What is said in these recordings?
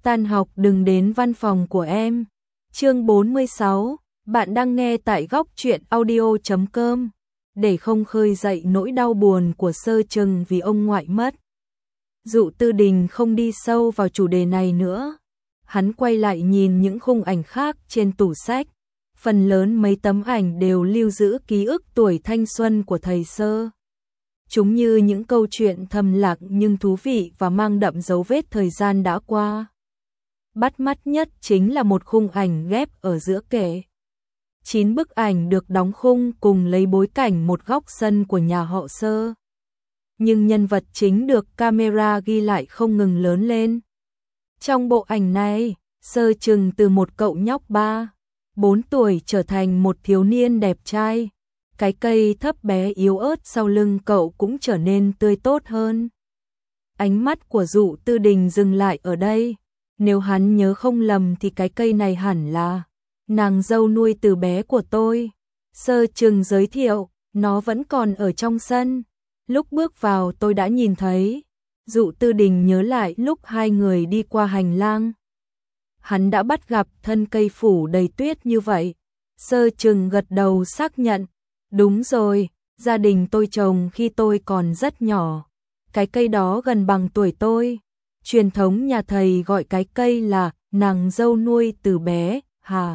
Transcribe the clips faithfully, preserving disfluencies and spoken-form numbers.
tan học đừng đến văn phòng của em. Chương bốn mươi sáu, bạn đang nghe tại góc truyện audio chấm com. Để không khơi dậy nỗi đau buồn của Sơ Trừng vì ông ngoại mất, Dụ Tư Đình không đi sâu vào chủ đề này nữa. Hắn quay lại nhìn những khung ảnh khác trên tủ sách. Phần lớn mấy tấm ảnh đều lưu giữ ký ức tuổi thanh xuân của thầy Sơ. Chúng như những câu chuyện thầm lặng nhưng thú vị và mang đậm dấu vết thời gian đã qua. Bắt mắt nhất chính là một khung ảnh ghép ở giữa kệ. Chín bức ảnh được đóng khung cùng lấy bối cảnh một góc sân của nhà họ Sơ. Nhưng nhân vật chính được camera ghi lại không ngừng lớn lên. Trong bộ ảnh này, Sơ Trừng từ một cậu nhóc ba, bốn tuổi trở thành một thiếu niên đẹp trai. Cái cây thấp bé yếu ớt sau lưng cậu cũng trở nên tươi tốt hơn. Ánh mắt của Dụ Tư Đình dừng lại ở đây. Nếu hắn nhớ không lầm thì cái cây này hẳn là nàng dâu nuôi từ bé của tôi. Sơ Trừng giới thiệu, nó vẫn còn ở trong sân. Lúc bước vào tôi đã nhìn thấy. Dụ Tư Đình nhớ lại lúc hai người đi qua hành lang. Hắn đã bắt gặp thân cây phủ đầy tuyết như vậy. Sơ Trừng gật đầu xác nhận. Đúng rồi, gia đình tôi trồng khi tôi còn rất nhỏ. Cái cây đó gần bằng tuổi tôi. Truyền thống nhà thầy gọi cái cây là nàng dâu nuôi từ bé, hả?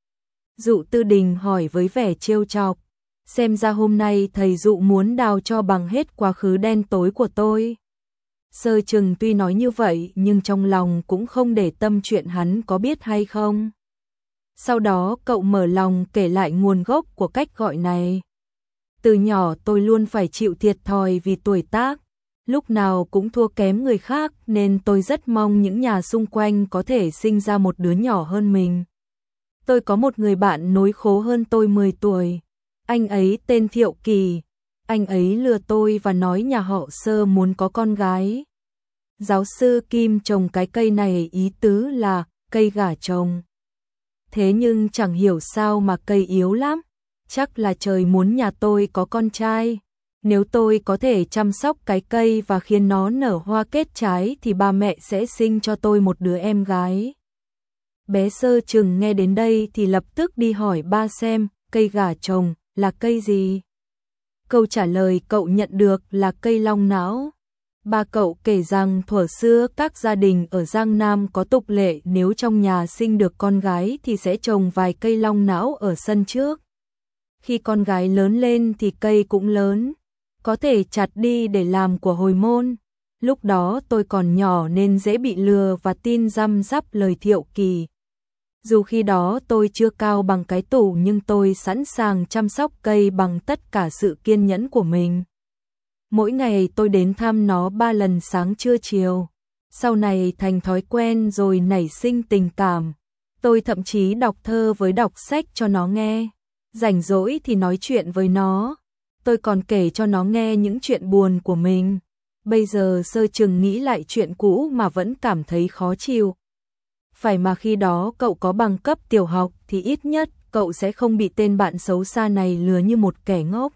Dụ Tư Đình hỏi với vẻ trêu chọc. Xem ra hôm nay thầy Dụ muốn đào cho bằng hết quá khứ đen tối của tôi. Sơ Trừng tuy nói như vậy nhưng trong lòng cũng không để tâm chuyện hắn có biết hay không. Sau đó cậu mở lòng kể lại nguồn gốc của cách gọi này. Từ nhỏ tôi luôn phải chịu thiệt thòi vì tuổi tác. Lúc nào cũng thua kém người khác nên tôi rất mong những nhà xung quanh có thể sinh ra một đứa nhỏ hơn mình. Tôi có một người bạn nối khố hơn tôi mười tuổi. Anh ấy tên Thiệu Kỳ. Anh ấy lừa tôi và nói nhà họ Sơ muốn có con gái. Giáo sư Kim trồng cái cây này ý tứ là cây gả chồng. Thế nhưng chẳng hiểu sao mà cây yếu lắm. Chắc là trời muốn nhà tôi có con trai. Nếu tôi có thể chăm sóc cái cây và khiến nó nở hoa kết trái thì ba mẹ sẽ sinh cho tôi một đứa em gái. Bé Sơ Trừng nghe đến đây thì lập tức đi hỏi ba xem cây gả chồng là cây gì. Câu trả lời cậu nhận được là cây long não. Ba cậu kể rằng thuở xưa các gia đình ở Giang Nam có tục lệ nếu trong nhà sinh được con gái thì sẽ trồng vài cây long não ở sân trước. Khi con gái lớn lên thì cây cũng lớn, có thể chặt đi để làm của hồi môn. Lúc đó tôi còn nhỏ nên dễ bị lừa và tin răm rắp lời Thiệu Kỳ. Dù khi đó tôi chưa cao bằng cái tủ nhưng tôi sẵn sàng chăm sóc cây bằng tất cả sự kiên nhẫn của mình. Mỗi ngày tôi đến thăm nó ba lần sáng trưa chiều. Sau này thành thói quen rồi nảy sinh tình cảm. Tôi thậm chí đọc thơ với đọc sách cho nó nghe. Rảnh rỗi thì nói chuyện với nó. Tôi còn kể cho nó nghe những chuyện buồn của mình. Bây giờ Sơ Trừng nghĩ lại chuyện cũ mà vẫn cảm thấy khó chịu. Phải mà khi đó cậu có bằng cấp tiểu học thì ít nhất cậu sẽ không bị tên bạn xấu xa này lừa như một kẻ ngốc.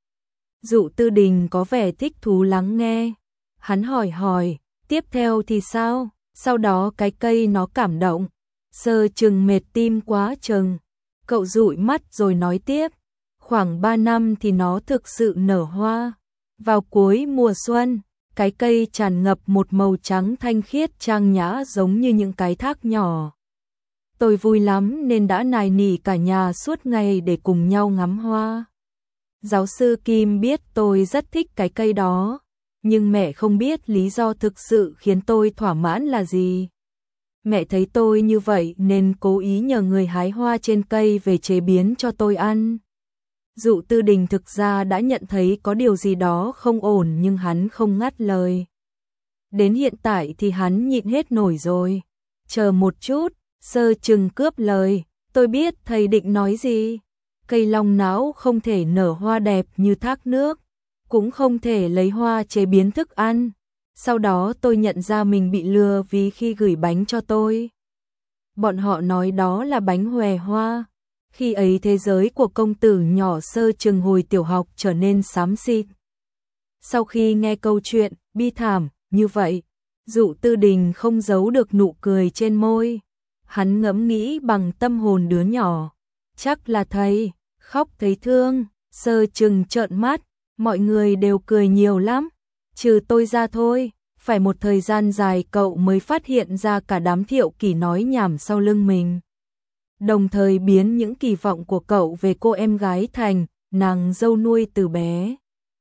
Dụ Tư Đình có vẻ thích thú lắng nghe. Hắn hỏi hỏi, tiếp theo thì sao? Sau đó cái cây nó cảm động. Sơ Trừng mệt tim quá chừng. Cậu dụi mắt rồi nói tiếp. Khoảng ba năm thì nó thực sự nở hoa. Vào cuối mùa xuân, cái cây tràn ngập một màu trắng thanh khiết trang nhã giống như những cái thác nhỏ. Tôi vui lắm nên đã nài nỉ cả nhà suốt ngày để cùng nhau ngắm hoa. Giáo sư Kim biết tôi rất thích cái cây đó, nhưng mẹ không biết lý do thực sự khiến tôi thỏa mãn là gì. Mẹ thấy tôi như vậy nên cố ý nhờ người hái hoa trên cây về chế biến cho tôi ăn. Dụ Tư Đình thực ra đã nhận thấy có điều gì đó không ổn nhưng hắn không ngắt lời. Đến hiện tại thì hắn nhịn hết nổi rồi. Chờ một chút, Sơ Trừng cướp lời. Tôi biết thầy định nói gì. Cây long não không thể nở hoa đẹp như thác nước, cũng không thể lấy hoa chế biến thức ăn. Sau đó tôi nhận ra mình bị lừa vì khi gửi bánh cho tôi, bọn họ nói đó là bánh hòe hoa. Khi ấy thế giới của công tử nhỏ Sơ Trừng hồi tiểu học trở nên xám xịt. Sau khi nghe câu chuyện bi thảm như vậy, Dụ Tư Đình không giấu được nụ cười trên môi. Hắn ngẫm nghĩ bằng tâm hồn đứa nhỏ. Chắc là thầy, khóc thấy thương. Sơ Trừng trợn mắt, mọi người đều cười nhiều lắm. Trừ tôi ra thôi. Phải một thời gian dài cậu mới phát hiện ra cả đám Thiệu Kỷ nói nhảm sau lưng mình. Đồng thời biến những kỳ vọng của cậu về cô em gái thành nàng dâu nuôi từ bé.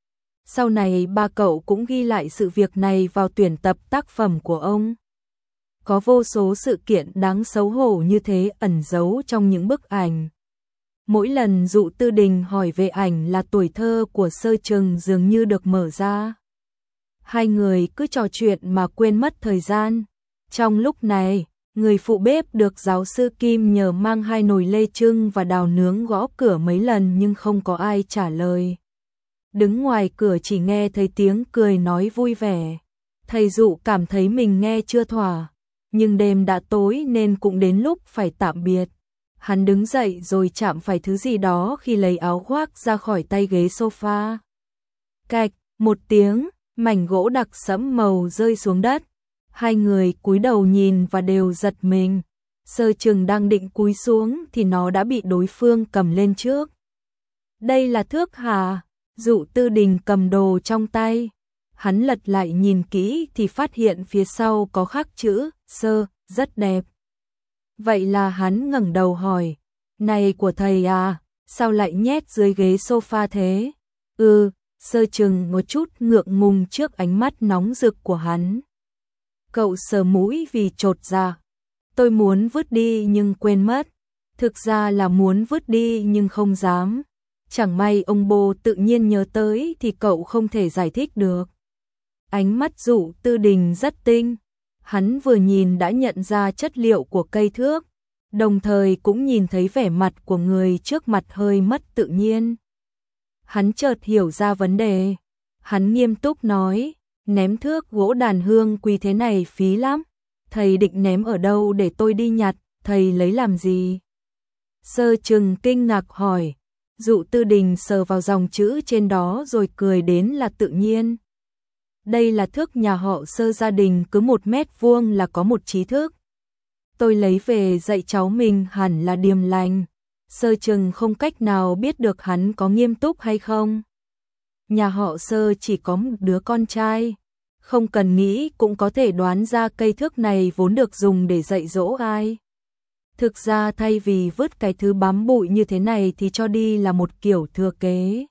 Sau này ba cậu cũng ghi lại sự việc này vào tuyển tập tác phẩm của ông. Có vô số sự kiện đáng xấu hổ như thế ẩn giấu trong những bức ảnh. Mỗi lần Dụ Tư Đình hỏi về ảnh là tuổi thơ của Sơ Trừng dường như được mở ra. Hai người cứ trò chuyện mà quên mất thời gian. Trong lúc này, người phụ bếp được giáo sư Kim nhờ mang hai nồi lê trưng và đào nướng gõ cửa mấy lần nhưng không có ai trả lời. Đứng ngoài cửa chỉ nghe thấy tiếng cười nói vui vẻ. Thầy Dụ cảm thấy mình nghe chưa thỏa, nhưng đêm đã tối nên cũng đến lúc phải tạm biệt. Hắn đứng dậy rồi chạm phải thứ gì đó khi lấy áo khoác ra khỏi tay ghế sofa. Cạch, một tiếng, mảnh gỗ đặc sẫm màu rơi xuống đất. Hai người cúi đầu nhìn và đều giật mình. Sơ Trừng đang định cúi xuống thì nó đã bị đối phương cầm lên trước. Đây là thước hả? Dụ Tư Đình cầm đồ trong tay. Hắn lật lại nhìn kỹ thì phát hiện phía sau có khắc chữ Sơ, rất đẹp. Vậy là hắn ngẩng đầu hỏi, này của thầy à, sao lại nhét dưới ghế sofa thế? Ừ, Sơ Trừng một chút ngượng ngùng trước ánh mắt nóng rực của hắn. Cậu sờ mũi vì chột dạ. Tôi muốn vứt đi nhưng quên mất. Thực ra là muốn vứt đi nhưng không dám. Chẳng may ông bố tự nhiên nhớ tới thì cậu không thể giải thích được. Ánh mắt Dụ Tư Đình rất tinh. Hắn vừa nhìn đã nhận ra chất liệu của cây thước, đồng thời cũng nhìn thấy vẻ mặt của người trước mặt hơi mất tự nhiên. Hắn chợt hiểu ra vấn đề. Hắn nghiêm túc nói, ném thước gỗ đàn hương quý thế này phí lắm. Thầy định ném ở đâu để tôi đi nhặt, thầy lấy làm gì? Sơ Trừng kinh ngạc hỏi. Dụ Tư Đình sờ vào dòng chữ trên đó rồi cười đến là tự nhiên. Đây là thước nhà họ Sơ, gia đình cứ một mét vuông là có một trí thước. Tôi lấy về dạy cháu mình hẳn là điềm lành. Sơ Trừng không cách nào biết được hắn có nghiêm túc hay không. Nhà họ Sơ chỉ có một đứa con trai. Không cần nghĩ cũng có thể đoán ra cây thước này vốn được dùng để dạy dỗ ai. Thực ra thay vì vứt cái thứ bám bụi như thế này thì cho đi là một kiểu thừa kế.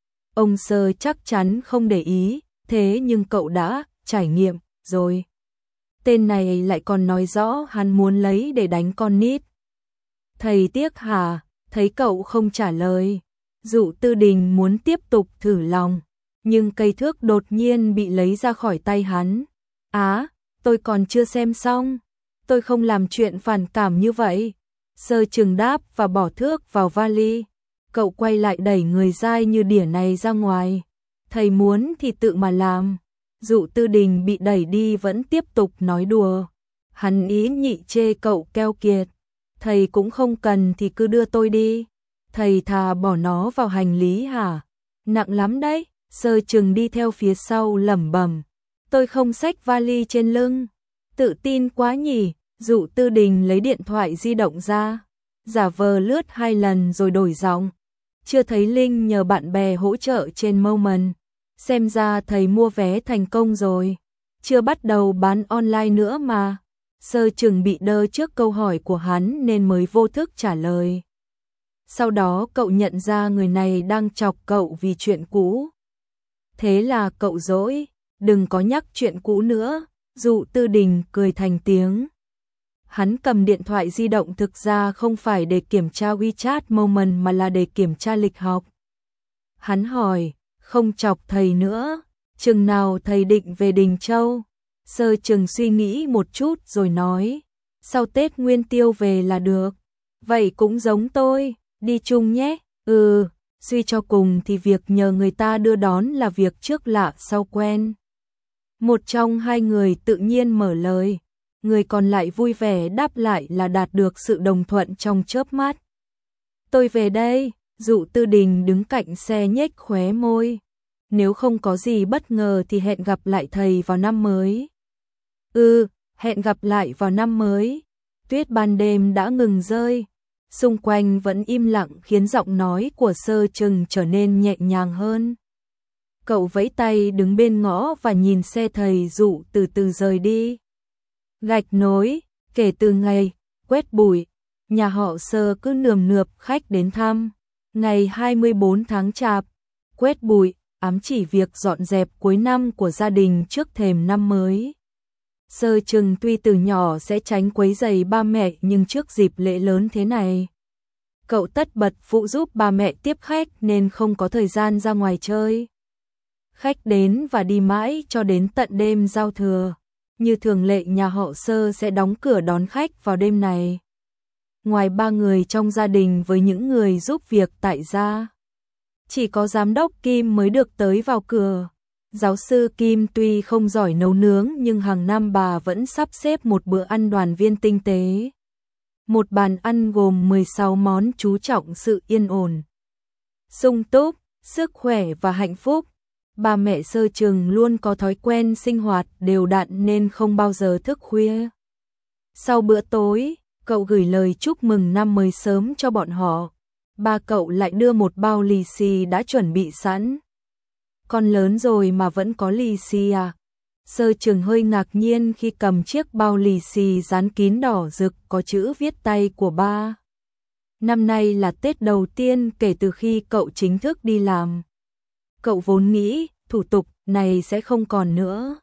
Ông Sơ chắc chắn không để ý, thế nhưng cậu đã trải nghiệm rồi. Tên này lại còn nói rõ hắn muốn lấy để đánh con nít. Thầy tiếc hả? Thấy cậu không trả lời. Dụ Tư Đình muốn tiếp tục thử lòng, nhưng cây thước đột nhiên bị lấy ra khỏi tay hắn. Á, tôi còn chưa xem xong. Tôi không làm chuyện phản cảm như vậy. Sơ Trừng đáp và bỏ thước vào vali. Cậu quay lại đẩy người dai như đỉa này ra ngoài. Thầy muốn thì tự mà làm. Dụ Tư Đình bị đẩy đi vẫn tiếp tục nói đùa. Hắn ý nhị chê cậu keo kiệt. Thầy cũng không cần thì cứ đưa tôi đi. Thầy thà bỏ nó vào hành lý hả? Nặng lắm đấy. Sơ Trừng đi theo phía sau lẩm bẩm. Tôi không xách vali trên lưng. Tự tin quá nhỉ. Dụ Tư Đình lấy điện thoại di động ra, giả vờ lướt hai lần rồi đổi giọng. Chưa thấy Linh nhờ bạn bè hỗ trợ trên Moment. Xem ra thầy mua vé thành công rồi. Chưa bắt đầu bán online nữa mà. Sơ Trừng bị đơ trước câu hỏi của hắn nên mới vô thức trả lời. Sau đó cậu nhận ra người này đang chọc cậu vì chuyện cũ. Thế là cậu dỗi, đừng có nhắc chuyện cũ nữa. Dụ Tư Đình cười thành tiếng. Hắn cầm điện thoại di động thực ra không phải để kiểm tra WeChat Moment mà là để kiểm tra lịch học. Hắn hỏi, không chọc thầy nữa, chừng nào thầy định về Đình Châu? Sơ Trừng suy nghĩ một chút rồi nói, sau Tết Nguyên Tiêu về là được. Vậy cũng giống tôi, đi chung nhé. Ừ, suy cho cùng thì việc nhờ người ta đưa đón là việc trước lạ sau quen. Một trong hai người tự nhiên mở lời. Người còn lại vui vẻ đáp lại là đạt được sự đồng thuận trong chớp mắt. Tôi về đây. Dụ Tư Đình đứng cạnh xe nhếch khóe môi. Nếu không có gì bất ngờ thì hẹn gặp lại thầy vào năm mới. Ừ, hẹn gặp lại vào năm mới. Tuyết ban đêm đã ngừng rơi. Xung quanh vẫn im lặng khiến giọng nói của Sơ Trừng trở nên nhẹ nhàng hơn. Cậu vẫy tay đứng bên ngõ và nhìn xe thầy dụ từ từ rời đi. Gạch nối, kể từ ngày quét bụi, nhà họ Sơ cứ nườm nượp khách đến thăm. Ngày hai mươi bốn tháng Chạp, quét bụi, ám chỉ việc dọn dẹp cuối năm của gia đình trước thềm năm mới. Sơ Trừng tuy từ nhỏ sẽ tránh quấy rầy ba mẹ nhưng trước dịp lễ lớn thế này, cậu tất bật phụ giúp ba mẹ tiếp khách nên không có thời gian ra ngoài chơi. Khách đến và đi mãi cho đến tận đêm giao thừa. Như thường lệ nhà họ Sơ sẽ đóng cửa đón khách vào đêm này. Ngoài ba người trong gia đình với những người giúp việc tại gia, chỉ có giám đốc Kim mới được tới vào cửa. Giáo sư Kim tuy không giỏi nấu nướng nhưng hàng năm bà vẫn sắp xếp một bữa ăn đoàn viên tinh tế. Một bàn ăn gồm mười sáu món chú trọng sự yên ổn, sung túc, sức khỏe và hạnh phúc. Ba mẹ Sơ Trừng luôn có thói quen sinh hoạt đều đặn nên không bao giờ thức khuya. Sau bữa tối, cậu gửi lời chúc mừng năm mới sớm cho bọn họ. Ba cậu lại đưa một bao lì xì đã chuẩn bị sẵn. Con lớn rồi mà vẫn có lì xì à? Sơ Trừng hơi ngạc nhiên khi cầm chiếc bao lì xì dán kín đỏ rực có chữ viết tay của ba. Năm nay là Tết đầu tiên kể từ khi cậu chính thức đi làm. Cậu vốn nghĩ thủ tục này sẽ không còn nữa.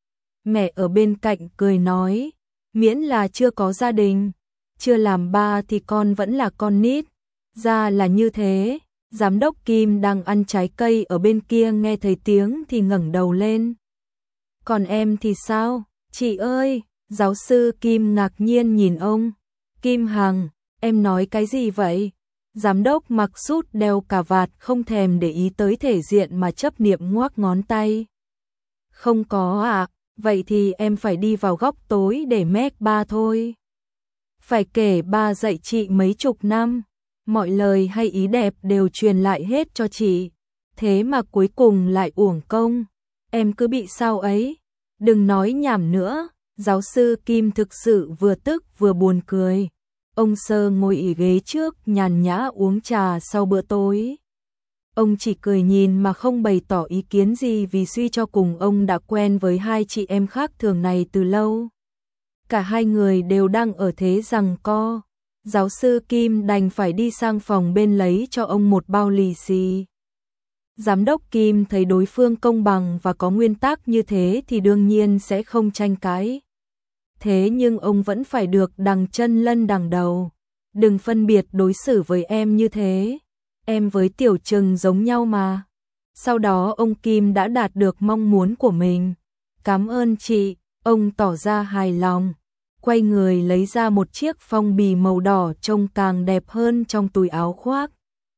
Mẹ ở bên cạnh cười nói, miễn là chưa có gia đình, chưa làm ba thì con vẫn là con nít. Ra là như thế. Giám đốc Kim đang ăn trái cây ở bên kia nghe thấy tiếng thì ngẩng đầu lên. Còn em thì sao? Chị ơi, giáo sư Kim ngạc nhiên nhìn ông. Kim Hằng, em nói cái gì vậy? Giám đốc mặc sút đeo cà vạt không thèm để ý tới thể diện mà chấp niệm ngoác ngón tay. Không có ạ, à, vậy thì em phải đi vào góc tối để mét ba thôi. Phải kể ba dạy chị mấy chục năm, mọi lời hay ý đẹp đều truyền lại hết cho chị. Thế mà cuối cùng lại uổng công. Em cứ bị sao ấy? Đừng nói nhảm nữa. Giáo sư Kim thực sự vừa tức vừa buồn cười. Ông Sơ ngồi ỉ ghế trước nhàn nhã uống trà sau bữa tối. Ông chỉ cười nhìn mà không bày tỏ ý kiến gì vì suy cho cùng ông đã quen với hai chị em khác thường này từ lâu. Cả hai người đều đang ở thế giằng co. Giáo sư Kim đành phải đi sang phòng bên lấy cho ông một bao lì xì. Giám đốc Kim thấy đối phương công bằng và có nguyên tắc như thế thì đương nhiên sẽ không tranh cãi. Thế nhưng ông vẫn phải được đằng chân lân đằng đầu. Đừng phân biệt đối xử với em như thế. Em với Tiểu Trừng giống nhau mà. Sau đó ông Kim đã đạt được mong muốn của mình. Cảm ơn chị, ông tỏ ra hài lòng. Quay người lấy ra một chiếc phong bì màu đỏ trông càng đẹp hơn trong túi áo khoác.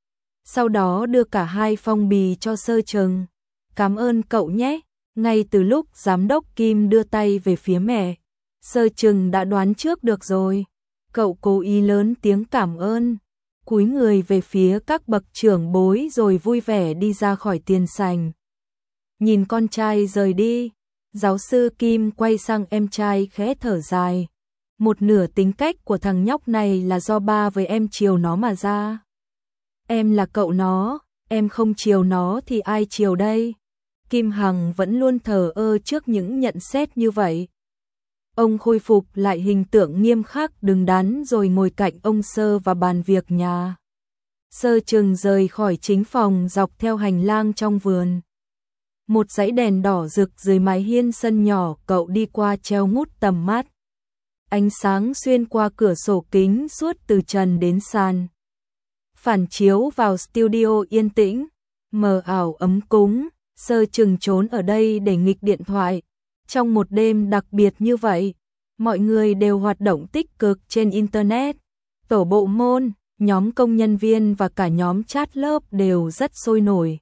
Sau đó đưa cả hai phong bì cho Sơ Trừng. Cảm ơn cậu nhé. Ngay từ lúc giám đốc Kim đưa tay về phía mẹ, Sơ Trừng đã đoán trước được rồi. Cậu cố ý lớn tiếng cảm ơn, cúi người về phía các bậc trưởng bối rồi vui vẻ đi ra khỏi tiền sảnh. Nhìn con trai rời đi, giáo sư Kim quay sang em trai khẽ thở dài. Một nửa tính cách của thằng nhóc này là do ba với em chiều nó mà ra. Em là cậu nó, em không chiều nó thì ai chiều đây? Kim Hằng vẫn luôn thờ ơ trước những nhận xét như vậy. Ông khôi phục lại hình tượng nghiêm khắc đứng đắn rồi ngồi cạnh ông Sơ và bàn việc nhà. Sơ Trừng rời khỏi chính phòng dọc theo hành lang trong vườn. Một dãy đèn đỏ rực dưới mái hiên sân nhỏ cậu đi qua treo ngút tầm mắt. Ánh sáng xuyên qua cửa sổ kính suốt từ trần đến sàn. Phản chiếu vào studio yên tĩnh, mờ ảo ấm cúng. Sơ Trừng trốn ở đây để nghịch điện thoại. Trong một đêm đặc biệt như vậy, mọi người đều hoạt động tích cực trên Internet. Tổ bộ môn, nhóm công nhân viên và cả nhóm chat lớp đều rất sôi nổi.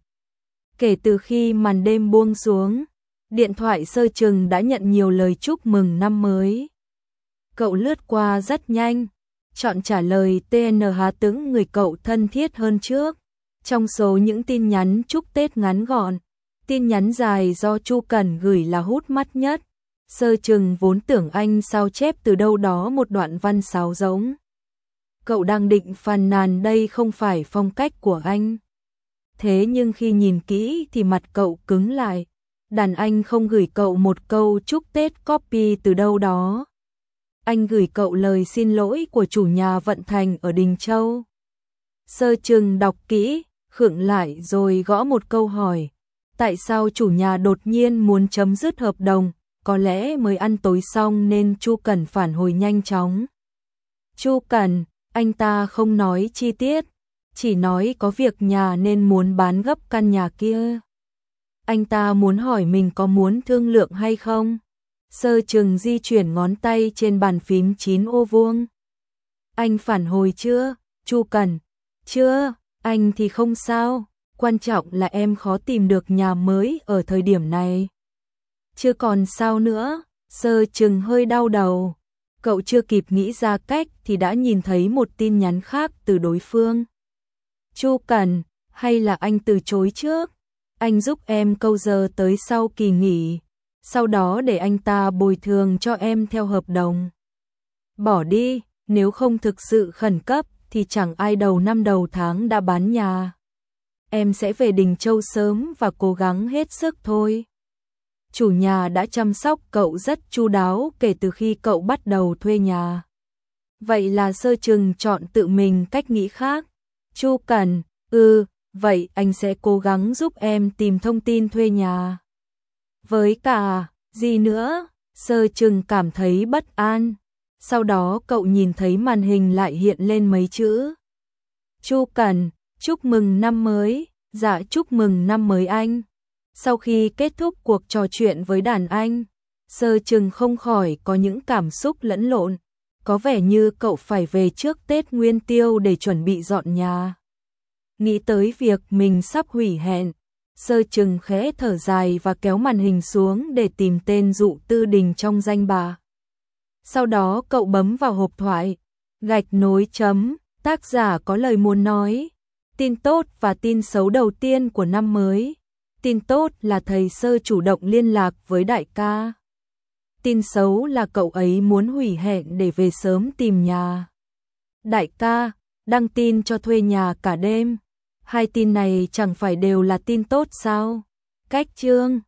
Kể từ khi màn đêm buông xuống, điện thoại Sơ Trừng đã nhận nhiều lời chúc mừng năm mới. Cậu lướt qua rất nhanh, chọn trả lời tê en hát tướng người cậu thân thiết hơn trước. Trong số những tin nhắn chúc Tết ngắn gọn, tin nhắn dài do Chu Cẩn gửi là hút mắt nhất. Sơ Trừng vốn tưởng anh sao chép từ đâu đó một đoạn văn sáo giống. Cậu đang định phàn nàn đây không phải phong cách của anh. Thế nhưng khi nhìn kỹ thì mặt cậu cứng lại. Đàn anh không gửi cậu một câu chúc Tết copy từ đâu đó. Anh gửi cậu lời xin lỗi của chủ nhà vận thành ở Đình Châu. Sơ Trừng đọc kỹ, khựng lại rồi gõ một câu hỏi. Tại sao chủ nhà đột nhiên muốn chấm dứt hợp đồng? Có lẽ mới ăn tối xong nên Chu Cẩn phản hồi nhanh chóng. Chu Cẩn, anh ta không nói chi tiết, chỉ nói có việc nhà nên muốn bán gấp căn nhà kia. Anh ta muốn hỏi mình có muốn thương lượng hay không? Sơ Trừng di chuyển ngón tay trên bàn phím chín ô vuông. Anh phản hồi chưa? Chu Cẩn, chưa, anh thì không sao, quan trọng là em khó tìm được nhà mới ở thời điểm này. Chưa còn sao nữa, Sơ Trừng hơi đau đầu. Cậu chưa kịp nghĩ ra cách thì đã nhìn thấy một tin nhắn khác từ đối phương. Chu Cẩn, hay là anh từ chối trước? Anh giúp em câu giờ tới sau kỳ nghỉ, sau đó để anh ta bồi thường cho em theo hợp đồng. Bỏ đi, nếu không thực sự khẩn cấp thì chẳng ai đầu năm đầu tháng đã bán nhà. Em sẽ về Đình Châu sớm và cố gắng hết sức thôi. Chủ nhà đã chăm sóc cậu rất chu đáo kể từ khi cậu bắt đầu thuê nhà. Vậy là Sơ Trừng chọn tự mình cách nghĩ khác. Chu Cẩn, ừ, vậy anh sẽ cố gắng giúp em tìm thông tin thuê nhà. Với cả, gì nữa? Sơ Trừng cảm thấy bất an. Sau đó cậu nhìn thấy màn hình lại hiện lên mấy chữ. Chu Cẩn, chúc mừng năm mới. Dạ chúc mừng năm mới anh. Sau khi kết thúc cuộc trò chuyện với đàn anh, Sơ Trừng không khỏi có những cảm xúc lẫn lộn. Có vẻ như cậu phải về trước Tết Nguyên Tiêu để chuẩn bị dọn nhà. Nghĩ tới việc mình sắp hủy hẹn, Sơ Trừng khẽ thở dài và kéo màn hình xuống để tìm tên Dụ Tư Đình trong danh bạ. Sau đó cậu bấm vào hộp thoại, gạch nối chấm, tác giả có lời muốn nói. Tin tốt và tin xấu đầu tiên của năm mới. Tin tốt là thầy Sơ chủ động liên lạc với đại ca. Tin xấu là cậu ấy muốn hủy hẹn để về sớm tìm nhà. Đại ca, đăng tin cho thuê nhà cả đêm. Hai tin này chẳng phải đều là tin tốt sao? Cách chương